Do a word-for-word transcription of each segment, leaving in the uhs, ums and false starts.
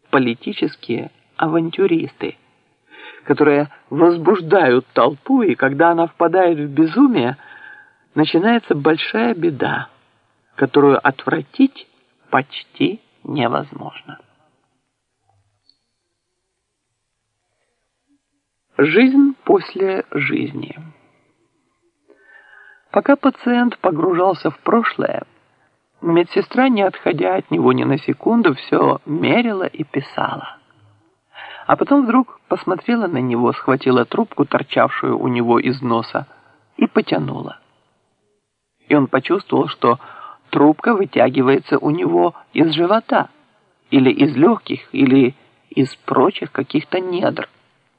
политические авантюристы, которые возбуждают толпу, и когда она впадает в безумие, начинается большая беда, которую отвратить почти невозможно. Жизнь после жизни. Пока пациент погружался в прошлое, медсестра, не отходя от него ни на секунду, все мерила и писала. А потом вдруг посмотрела на него, схватила трубку, торчавшую у него из носа, и потянула. И он почувствовал, что трубка вытягивается у него из живота, или из легких, или из прочих каких-то недр.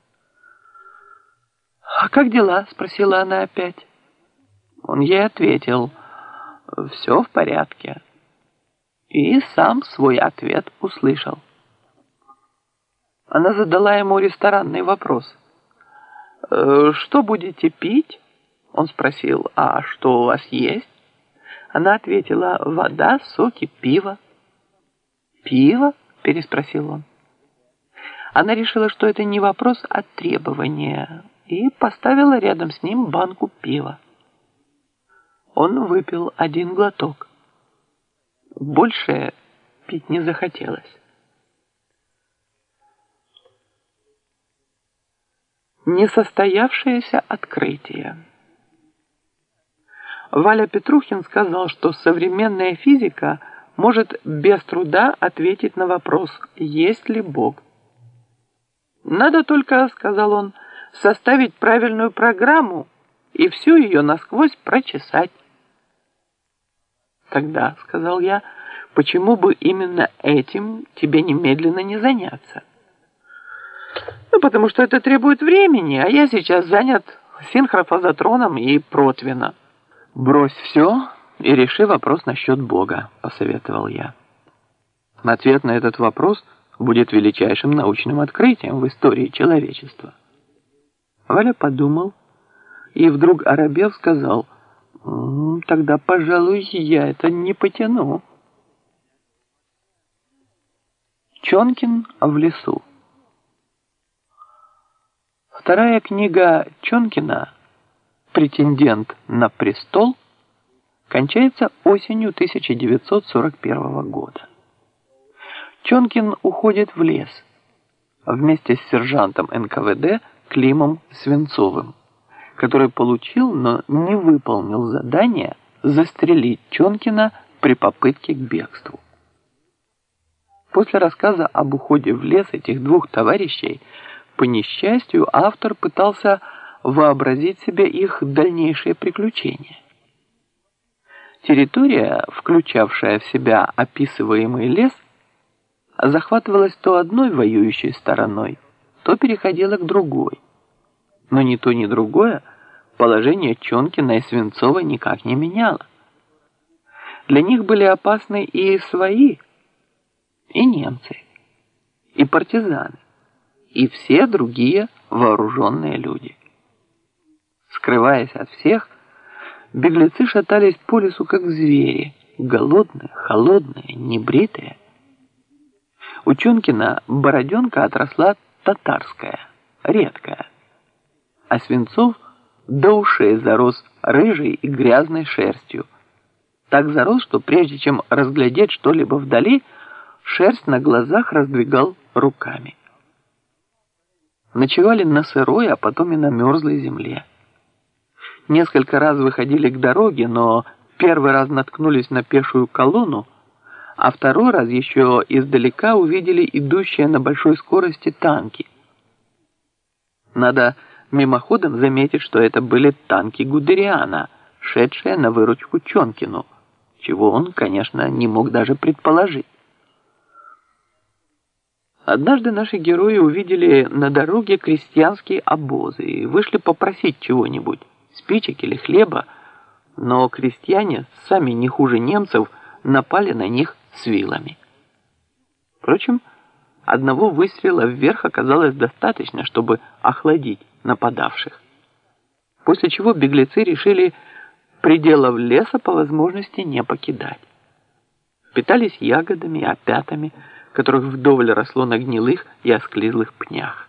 «А как дела?» – спросила она опять. Он ей ответил: «Все в порядке». И сам свой ответ услышал. Она задала ему ресторанный вопрос. «Что будете пить?» Он спросил: «А что у вас есть?» Она ответила: «Вода, соки, пиво». «Пиво?» – переспросил он. Она решила, что это не вопрос, а требование, и поставила рядом с ним банку пива. Он выпил один глоток. Больше пить не захотелось. Несостоявшееся открытие. Валя Петрухин сказал, что современная физика может без труда ответить на вопрос, есть ли Бог. «Надо только, — сказал он, — составить правильную программу и всю ее насквозь прочесать». «Тогда, — сказал я, — почему бы именно этим тебе немедленно не заняться?» «Ну, потому что это требует времени, а я сейчас занят синхрофазотроном и протвино». «Брось все и реши вопрос насчет Бога», — посоветовал я. Ответ на этот вопрос будет величайшим научным открытием в истории человечества. Валя подумал и вдруг оробев сказал: «Тогда, пожалуй, я это не потяну». Чонкин в лесу. Вторая книга Чонкина «Претендент на престол» кончается осенью тысяча девятьсот сорок первого года. Чонкин уходит в лес вместе с сержантом эн ка вэ дэ Климом Свинцовым, который получил, но не выполнил задание застрелить Чонкина при попытке к бегству. После рассказа об уходе в лес этих двух товарищей, по несчастью, автор пытался вообразить себе их дальнейшие приключения. Территория, включавшая в себя описываемый лес, захватывалась то одной воюющей стороной, то переходила к другой. Но ни то, ни другое положение Чонкина и Свинцова никак не меняло. Для них были опасны и свои, и немцы, и партизаны, и все другие вооруженные люди. Скрываясь от всех, беглецы шатались по лесу, как звери, голодные, холодные, небритые. У Чонкина бороденка отросла татарская, редкая, а Свинцов до ушей зарос рыжей и грязной шерстью. Так зарос, что прежде чем разглядеть что-либо вдали, шерсть на глазах раздвигал руками. Ночевали на сырой, а потом и на мерзлой земле. Несколько раз выходили к дороге, но первый раз наткнулись на пешую колонну, а второй раз еще издалека увидели идущие на большой скорости танки. Надо мимоходом заметить, что это были танки Гудериана, шедшие на выручку Чонкину, чего он, конечно, не мог даже предположить. Однажды наши герои увидели на дороге крестьянские обозы и вышли попросить чего-нибудь, спичек или хлеба, но крестьяне, сами не хуже немцев, напали на них с вилами. Впрочем, одного выстрела вверх оказалось достаточно, чтобы охладить нападавших. После чего беглецы решили пределов леса по возможности не покидать. Питались ягодами, опятами, которых вдоволь росло на гнилых и осклизлых пнях.